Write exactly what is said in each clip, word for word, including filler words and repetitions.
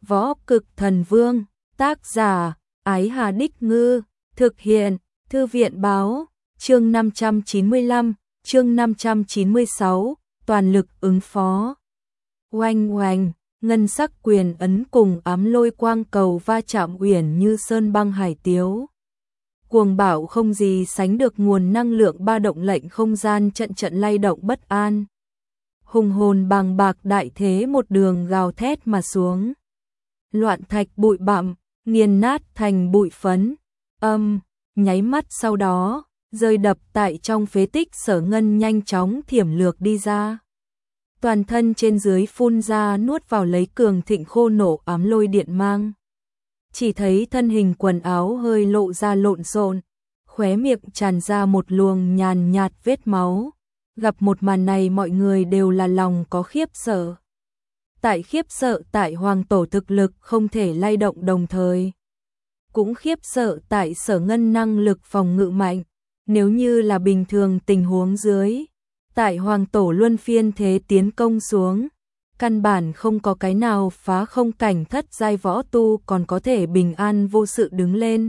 Võ Cực Thần Vương, tác giả, Ái Hà Đích Ngư, thực hiện, Thư viện báo, chương năm trăm chín mươi lăm, chương năm trăm chín mươi sáu, toàn lực ứng phó. Oanh oanh, ngân sắc quyền ấn cùng ám lôi quang cầu va chạm uyển như sơn băng hải tiếu. Cuồng bạo không gì sánh được nguồn năng lượng ba động lệnh không gian trận trận lay động bất an. Hùng hồn bàng bạc đại thế một đường gào thét mà xuống. Loạn thạch bụi bặm, nghiền nát thành bụi phấn. Âm, nháy mắt sau đó, rơi đập tại trong phế tích Sở Ngân nhanh chóng thiểm lược đi ra. Toàn thân trên dưới phun ra nuốt vào lấy cường thịnh khô nổ ám lôi điện mang. Chỉ thấy thân hình quần áo hơi lộ ra lộn xộn, khóe miệng tràn ra một luồng nhàn nhạt vết máu. Gặp một màn này mọi người đều là lòng có khiếp sợ. Tại khiếp sợ tại hoàng tổ thực lực không thể lay động đồng thời. Cũng khiếp sợ tại Sở Ngân năng lực phòng ngự mạnh. Nếu như là bình thường tình huống dưới, tại hoàng tổ luân phiên thế tiến công xuống, căn bản không có cái nào phá không cảnh thất giai võ tu còn có thể bình an vô sự đứng lên.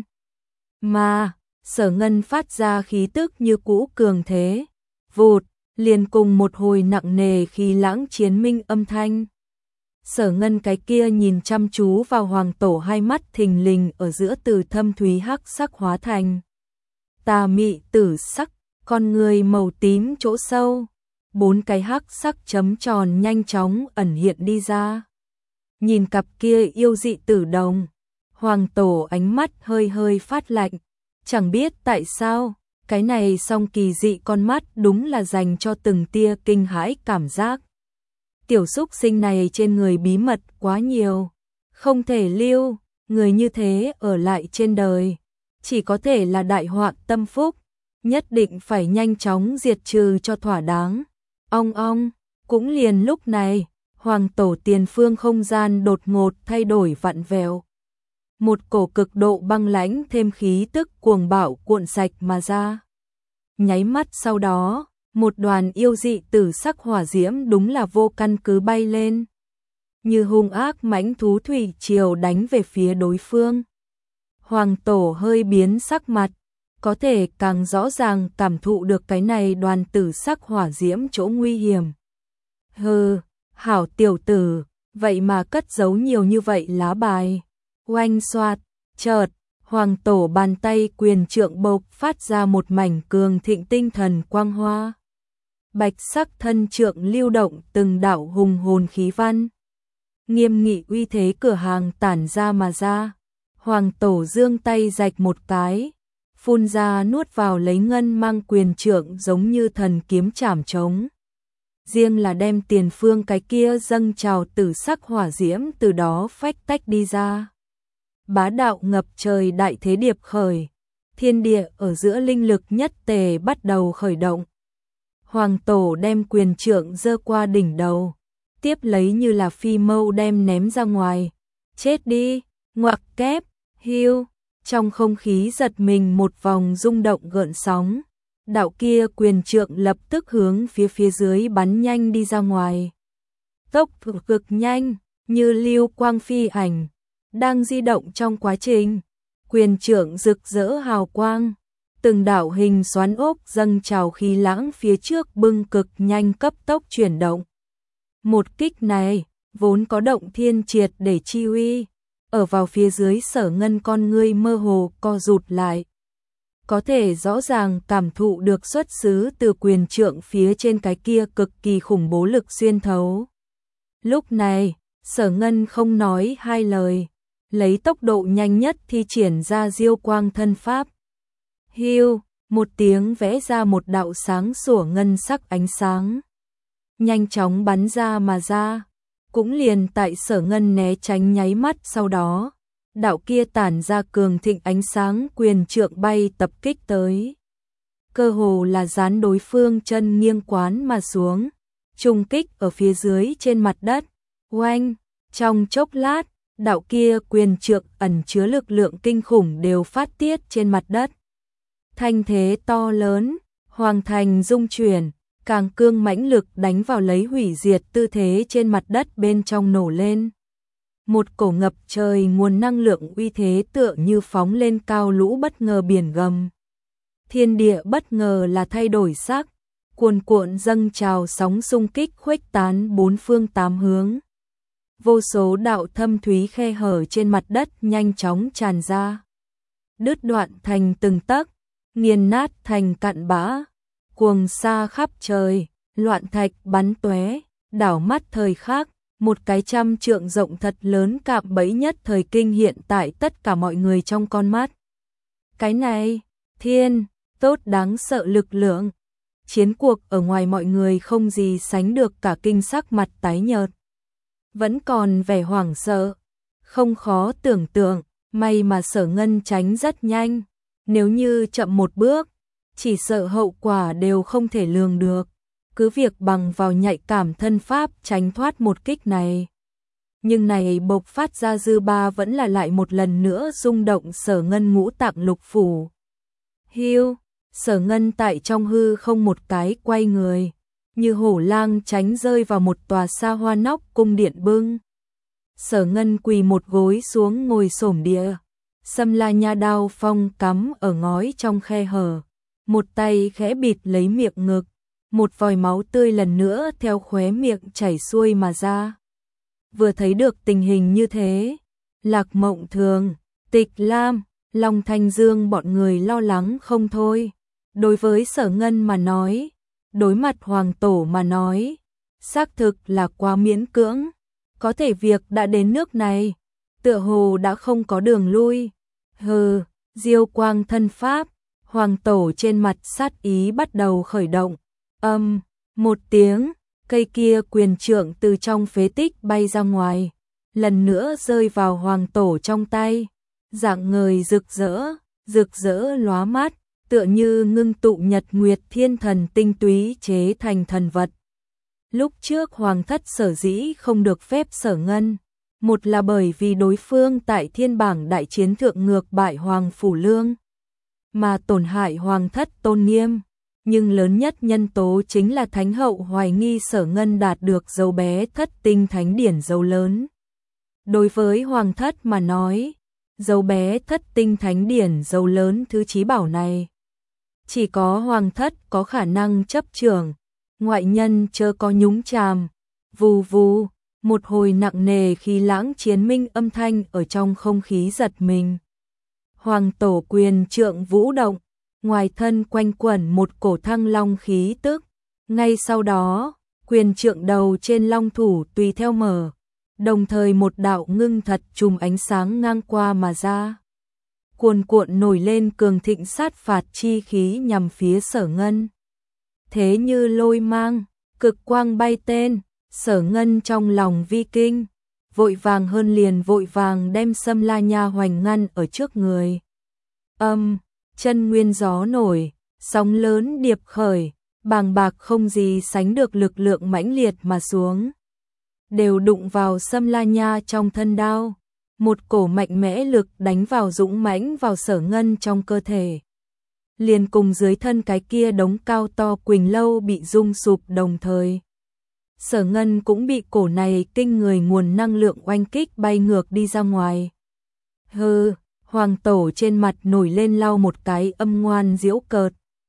Mà, Sở Ngân phát ra khí tức như cũ cường thế, vụt, liền cùng một hồi nặng nề khí lãng chiến minh âm thanh. Sở Ngân cái kia nhìn chăm chú vào hoàng tổ, hai mắt thình lình ở giữa từ thâm thúy hắc sắc hóa thành tà mị tử sắc, con người màu tím chỗ sâu, bốn cái hắc sắc chấm tròn nhanh chóng ẩn hiện đi ra. Nhìn cặp kia yêu dị tử đồng, hoàng tổ ánh mắt hơi hơi phát lạnh, chẳng biết tại sao, cái này song kỳ dị con mắt đúng là dành cho từng tia kinh hãi cảm giác. Tiểu xúc sinh này trên người bí mật quá nhiều, không thể lưu, người như thế ở lại trên đời, chỉ có thể là đại họa tâm phúc, nhất định phải nhanh chóng diệt trừ cho thỏa đáng. Ong ong, cũng liền lúc này, hoàng tổ tiền phương không gian đột ngột thay đổi vặn vẹo. Một cổ cực độ băng lãnh thêm khí tức cuồng bạo cuộn sạch mà ra. Nháy mắt sau đó, một đoàn yêu dị tử sắc hỏa diễm đúng là vô căn cứ bay lên. Như hung ác mãnh thú thủy triều đánh về phía đối phương. Hoàng tổ hơi biến sắc mặt, có thể càng rõ ràng cảm thụ được cái này đoàn tử sắc hỏa diễm chỗ nguy hiểm. Hừ, hảo tiểu tử, vậy mà cất giấu nhiều như vậy lá bài. Oanh xoạt, chợt, hoàng tổ bàn tay quyền trượng bộc phát ra một mảnh cường thịnh tinh thần quang hoa. Bạch sắc thân trượng lưu động từng đạo hùng hồn khí văn. Nghiêm nghị uy thế cửa hàng tản ra mà ra. Hoàng tổ giương tay rạch một cái, phun ra nuốt vào lấy ngân mang quyền trượng giống như thần kiếm chảm trống. Riêng là đem tiền phương cái kia dâng trào tử sắc hỏa diễm từ đó phách tách đi ra. Bá đạo ngập trời đại thế điệp khởi, thiên địa ở giữa linh lực nhất tề bắt đầu khởi động. Hoàng tổ đem quyền trượng giơ qua đỉnh đầu, tiếp lấy như là phi mâu đem ném ra ngoài. Chết đi, ngoặc kép, hiu, trong không khí giật mình một vòng rung động gợn sóng. Đạo kia quyền trượng lập tức hướng phía phía dưới bắn nhanh đi ra ngoài. Tốc độ cực nhanh, như lưu quang phi ảnh, đang di động trong quá trình. Quyền trượng rực rỡ hào quang, từng đạo hình xoắn ốc dâng trào khí lãng phía trước bưng cực nhanh cấp tốc chuyển động. Một kích này, vốn có động thiên triệt để chi uy, ở vào phía dưới Sở Ngân con ngươi mơ hồ co rụt lại. Có thể rõ ràng cảm thụ được xuất xứ từ quyền trượng phía trên cái kia cực kỳ khủng bố lực xuyên thấu. Lúc này, Sở Ngân không nói hai lời, lấy tốc độ nhanh nhất thi triển ra diêu quang thân pháp. Hiu, một tiếng vẽ ra một đạo sáng sủa ngân sắc ánh sáng. Nhanh chóng bắn ra mà ra, cũng liền tại Sở Ngân né tránh nháy mắt sau đó. Đạo kia tản ra cường thịnh ánh sáng quyền trượng bay tập kích tới. Cơ hồ là dán đối phương chân nghiêng quán mà xuống, trùng kích ở phía dưới trên mặt đất. Oanh, trong chốc lát, đạo kia quyền trượng ẩn chứa lực lượng kinh khủng đều phát tiết trên mặt đất. Thanh thế to lớn, hoàng thành rung chuyển, càng cương mãnh lực đánh vào lấy hủy diệt tư thế trên mặt đất bên trong nổ lên. một cổ ngập trời nguồn năng lượng uy thế tựa như phóng lên cao lũ bất ngờ biển gầm. Thiên địa bất ngờ là thay đổi sắc, cuồn cuộn dâng trào sóng xung kích khuếch tán bốn phương tám hướng. Vô số đạo thâm thúy khe hở trên mặt đất nhanh chóng tràn ra, đứt đoạn thành từng tấc, nghiền nát thành cặn bã, cuồng sa khắp trời, loạn thạch bắn tóe, đảo mắt thời khắc, một cái trăm trượng rộng thật lớn cạm bẫy nhất thời kinh hiện tại tất cả mọi người trong con mắt. Cái này, thiên, tốt đáng sợ lực lượng. Chiến cuộc ở ngoài mọi người không gì sánh được cả kinh sắc mặt tái nhợt. Vẫn còn vẻ hoảng sợ, không khó tưởng tượng, may mà Sở Ngân tránh rất nhanh. Nếu như chậm một bước, chỉ sợ hậu quả đều không thể lường được. Cứ việc bằng vào nhạy cảm thân pháp tránh thoát một kích này. Nhưng này bộc phát ra dư ba vẫn là lại một lần nữa rung động Sở Ngân ngũ tạng lục phủ. Hiu, Sở Ngân tại trong hư không một cái quay người, như hổ lang tránh rơi vào một tòa xa hoa nóc cung điện bưng. Sở Ngân quỳ một gối xuống ngồi xổm địa, Sâm La Nha đao phong cắm ở ngói trong khe hở, một tay khẽ bịt lấy miệng ngực, một vòi máu tươi lần nữa theo khóe miệng chảy xuôi mà ra. Vừa thấy được tình hình như thế, Lạc Mộng Thường, Tịch Lam, Long Thanh Dương bọn người lo lắng không thôi. Đối với Sở Ngân mà nói, đối mặt Hoàng Tổ mà nói, xác thực là quá miễn cưỡng. Có thể việc đã đến nước này, tựa hồ đã không có đường lui. Hừ, diêu quang thân pháp, Hoàng Tổ trên mặt sát ý bắt đầu khởi động. Âm, một tiếng, cây kia quyền trượng từ trong phế tích bay ra ngoài, lần nữa rơi vào Hoàng Tổ trong tay. Dạng ngời rực rỡ, rực rỡ lóa mắt, tựa như ngưng tụ nhật nguyệt thiên thần tinh túy chế thành thần vật. Lúc trước Hoàng thất sở dĩ không được phép Sở Ngân, một là bởi vì đối phương tại thiên bảng đại chiến thượng ngược bại Hoàng Phủ Lương, mà tổn hại Hoàng thất tôn nghiêm. Nhưng lớn nhất nhân tố chính là Thánh hậu hoài nghi Sở Ngân đạt được dấu bé thất tinh thánh điển dấu lớn. Đối với Hoàng thất mà nói, dấu bé thất tinh thánh điển dấu lớn thứ chí bảo này, chỉ có Hoàng thất có khả năng chấp trưởng, ngoại nhân chớ có nhúng chàm. Vù vù, một hồi nặng nề khí lãng chiến minh âm thanh ở trong không khí giật mình. Hoàng Tổ quyền trượng vũ động, ngoài thân quanh quẩn một cổ thăng long khí tức. Ngay sau đó, quyền trượng đầu trên long thủ tùy theo mở, đồng thời một đạo ngưng thật chùm ánh sáng ngang qua mà ra. Cuồn cuộn nổi lên cường thịnh sát phạt chi khí nhằm phía Sở Ngân. Thế như lôi mang, cực quang bay tên, Sở Ngân trong lòng vi kinh, vội vàng hơn liền vội vàng đem Sâm La Nha hoành ngăn ở trước người. Âm, chân nguyên gió nổi, sóng lớn điệp khởi, bàng bạc không gì sánh được lực lượng mãnh liệt mà xuống, đều đụng vào Sâm La Nha trong thân đao. Một cổ mạnh mẽ lực đánh vào dũng mãnh vào Sở Ngân trong cơ thể. Liền cùng dưới thân cái kia đống cao to Quỳnh Lâu bị rung sụp đồng thời. Sở Ngân cũng bị cổ này kinh người nguồn năng lượng oanh kích bay ngược đi ra ngoài. Hừ, Hoàng Tổ trên mặt nổi lên lau một cái âm ngoan giễu cợt.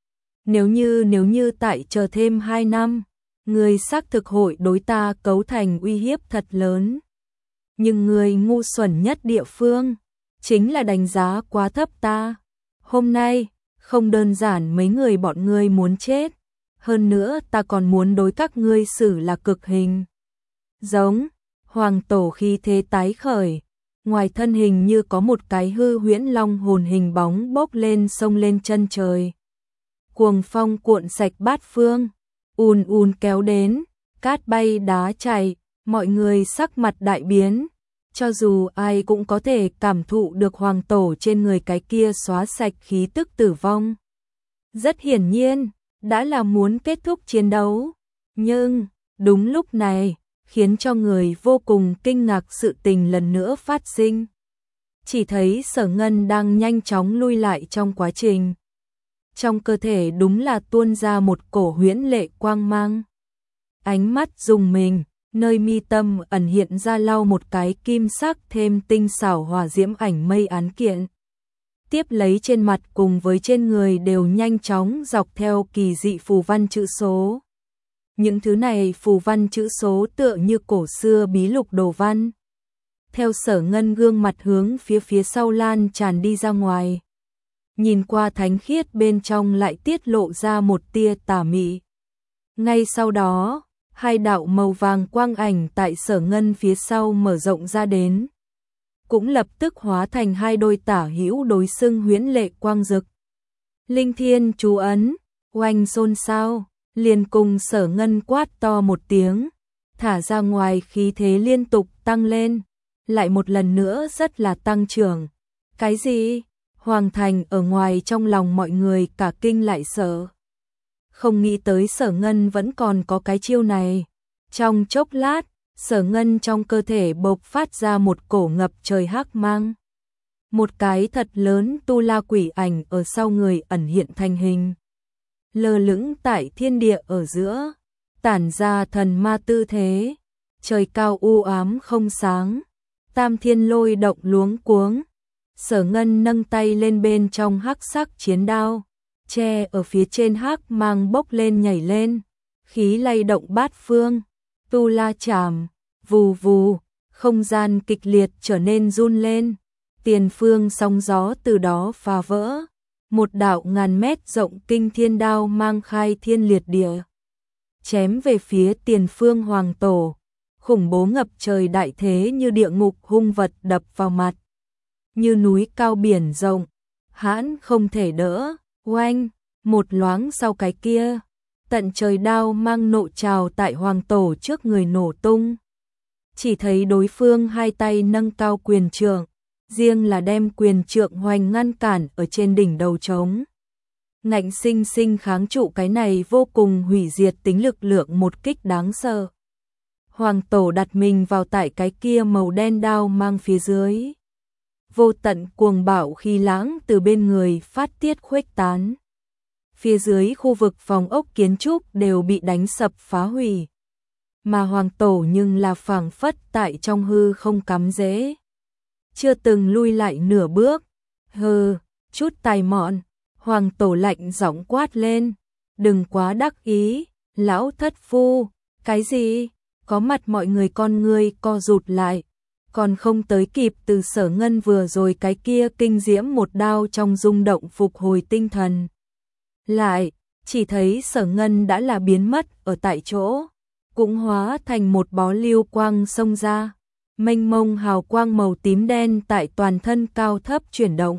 Nếu như nếu như tại chờ thêm hai năm, người xác thực hội đối ta cấu thành uy hiếp thật lớn. Nhưng người ngu xuẩn nhất địa phương, chính là đánh giá quá thấp ta. Hôm nay, không đơn giản mấy người bọn ngươi muốn chết, hơn nữa ta còn muốn đối các ngươi xử là cực hình. Giống, Hoàng Tổ khí thế tái khởi, ngoài thân hình như có một cái hư huyễn long hồn hình bóng bốc lên sông lên chân trời. Cuồng phong cuộn sạch bát phương, ùn ùn kéo đến, cát bay đá chảy, mọi người sắc mặt đại biến. Cho dù ai cũng có thể cảm thụ được Hoàng Tổ trên người cái kia xóa sạch khí tức tử vong. Rất hiển nhiên, đã là muốn kết thúc chiến đấu. Nhưng, đúng lúc này, khiến cho người vô cùng kinh ngạc sự tình lần nữa phát sinh. Chỉ thấy Sở Ngân đang nhanh chóng lui lại trong quá trình. Trong cơ thể đúng là tuôn ra một cổ huyễn lệ quang mang. Ánh mắt rùng mình, nơi mi tâm ẩn hiện ra lau một cái kim sắc thêm tinh xảo hỏa diễm ảnh mây án kiện. Tiếp lấy trên mặt cùng với trên người đều nhanh chóng dọc theo kỳ dị phù văn chữ số. Những thứ này phù văn chữ số tựa như cổ xưa bí lục đồ văn. Theo Sở Ngân gương mặt hướng phía phía sau lan tràn đi ra ngoài. Nhìn qua thánh khiết bên trong lại tiết lộ ra một tia tà mị. Ngay sau đó, hai đạo màu vàng quang ảnh tại Sở Ngân phía sau mở rộng ra đến. Cũng lập tức hóa thành hai đôi tả hữu đối xưng huyễn lệ quang dực. Linh thiên chú ấn, oanh xôn xao, liền cùng Sở Ngân quát to một tiếng, thả ra ngoài khí thế liên tục tăng lên, lại một lần nữa rất là tăng trưởng. Cái gì? Hoàng thành ở ngoài trong lòng mọi người cả kinh lại sợ. Không nghĩ tới Sở Ngân vẫn còn có cái chiêu này. Trong chốc lát, Sở Ngân trong cơ thể bộc phát ra một cổ ngập trời hắc mang. Một cái thật lớn tu la quỷ ảnh ở sau người ẩn hiện thành hình. Lơ lửng tại thiên địa ở giữa, tản ra thần ma tư thế. Trời cao u ám không sáng, tam thiên lôi động luống cuống. Sở Ngân nâng tay lên bên trong hắc sắc chiến đao, che ở phía trên hắc mang bốc lên nhảy lên, khí lay động bát phương. Tu la chảm, vù vù, không gian kịch liệt trở nên run lên, tiền phương sóng gió từ đó phá vỡ, một đạo ngàn mét rộng kinh thiên đao mang khai thiên liệt địa, chém về phía tiền phương hoàng tổ, khủng bố ngập trời đại thế như địa ngục hung vật đập vào mặt, như núi cao biển rộng, hãn không thể đỡ, oanh, một loáng sau cái kia. Tận trời đao mang nộ trào tại hoàng tổ trước người nổ tung. Chỉ thấy đối phương hai tay nâng cao quyền trượng, riêng là đem quyền trượng hoành ngăn cản ở trên đỉnh đầu trống. Ngạnh sinh sinh kháng trụ cái này vô cùng hủy diệt tính lực lượng một kích đáng sợ. Hoàng tổ đặt mình vào tại cái kia màu đen đao mang phía dưới. Vô tận cuồng bạo khí lãng từ bên người phát tiết khuếch tán. Phía dưới khu vực phòng ốc kiến trúc đều bị đánh sập phá hủy. Mà hoàng tổ nhưng là phảng phất tại trong hư không cắm rễ. Chưa từng lui lại nửa bước. Hừ, chút tài mọn. Hoàng tổ lạnh giọng quát lên. Đừng quá đắc ý, lão thất phu. Cái gì? Có mặt mọi người con ngươi co rụt lại. Còn không tới kịp từ Sở Ngân vừa rồi cái kia kinh diễm một đao trong rung động phục hồi tinh thần. Lại, chỉ thấy Sở Ngân đã là biến mất ở tại chỗ, cũng hóa thành một bó lưu quang xông ra, mênh mông hào quang màu tím đen tại toàn thân cao thấp chuyển động.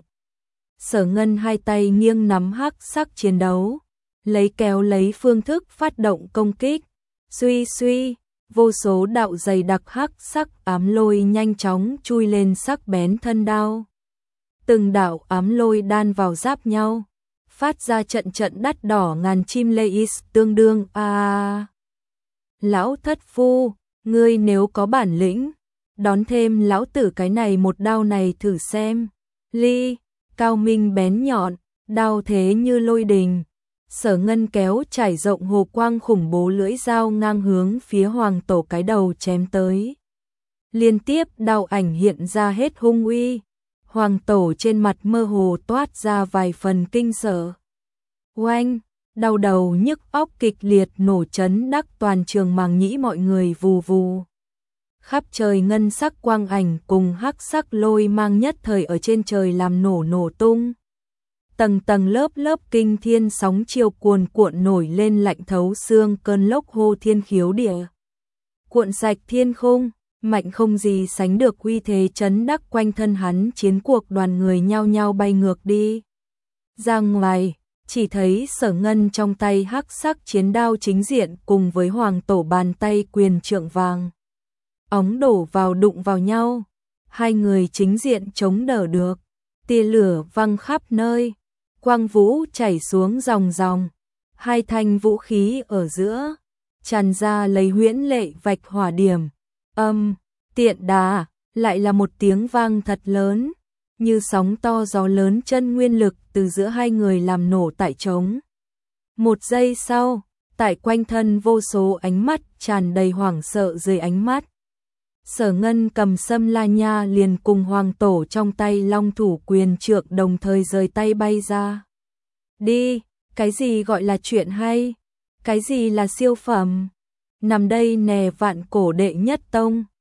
Sở Ngân hai tay nghiêng nắm hắc sắc chiến đấu, lấy kéo lấy phương thức phát động công kích, suy suy, vô số đạo dày đặc hắc sắc ám lôi nhanh chóng chui lên sắc bén thân đao. Từng đạo ám lôi đan vào giáp nhau, phát ra trận trận đắt đỏ ngàn chim leis tương đương a. À. Lão thất phu, ngươi nếu có bản lĩnh, đón thêm lão tử cái này một đao này thử xem. Ly, cao minh bén nhọn, đao thế như lôi đình. Sở Ngân kéo trải rộng hồ quang khủng bố lưỡi dao ngang hướng phía hoàng tổ cái đầu chém tới. Liên tiếp đao ảnh hiện ra hết hung uy. Hoàng tổ trên mặt mơ hồ toát ra vài phần kinh sợ. Oanh, đau đầu nhức óc kịch liệt nổ chấn đắc toàn trường màng nhĩ mọi người vù vù. Khắp trời ngân sắc quang ảnh cùng hắc sắc lôi mang nhất thời ở trên trời làm nổ nổ tung. Tầng tầng lớp lớp kinh thiên sóng chiều cuồn cuộn nổi lên lạnh thấu xương cơn lốc hô thiên khiếu địa. Cuộn sạch thiên khung, mạnh không gì sánh được uy thế chấn đắc quanh thân hắn chiến cuộc đoàn người nhao nhao bay ngược đi. Ra ngoài, chỉ thấy Sở Ngân trong tay hắc sắc chiến đao chính diện cùng với hoàng tổ bàn tay quyền trượng vàng. Ống đổ vào đụng vào nhau, hai người chính diện chống đỡ được, tia lửa văng khắp nơi, quang vũ chảy xuống ròng ròng, hai thanh vũ khí ở giữa, tràn ra lấy huyễn lệ vạch hỏa điểm, âm, tiện đà, lại là một tiếng vang thật lớn, như sóng to gió lớn chân nguyên lực từ giữa hai người làm nổ tại trống. Một giây sau, tại quanh thân vô số ánh mắt tràn đầy hoảng sợ dưới ánh mắt. Sở Ngân cầm Sâm La Nha liền cùng hoàng tổ trong tay long thủ quyền trượng đồng thời rời tay bay ra. Đi, cái gì gọi là chuyện hay? Cái gì là siêu phẩm? Nằm đây nè vạn cổ đệ nhất tông.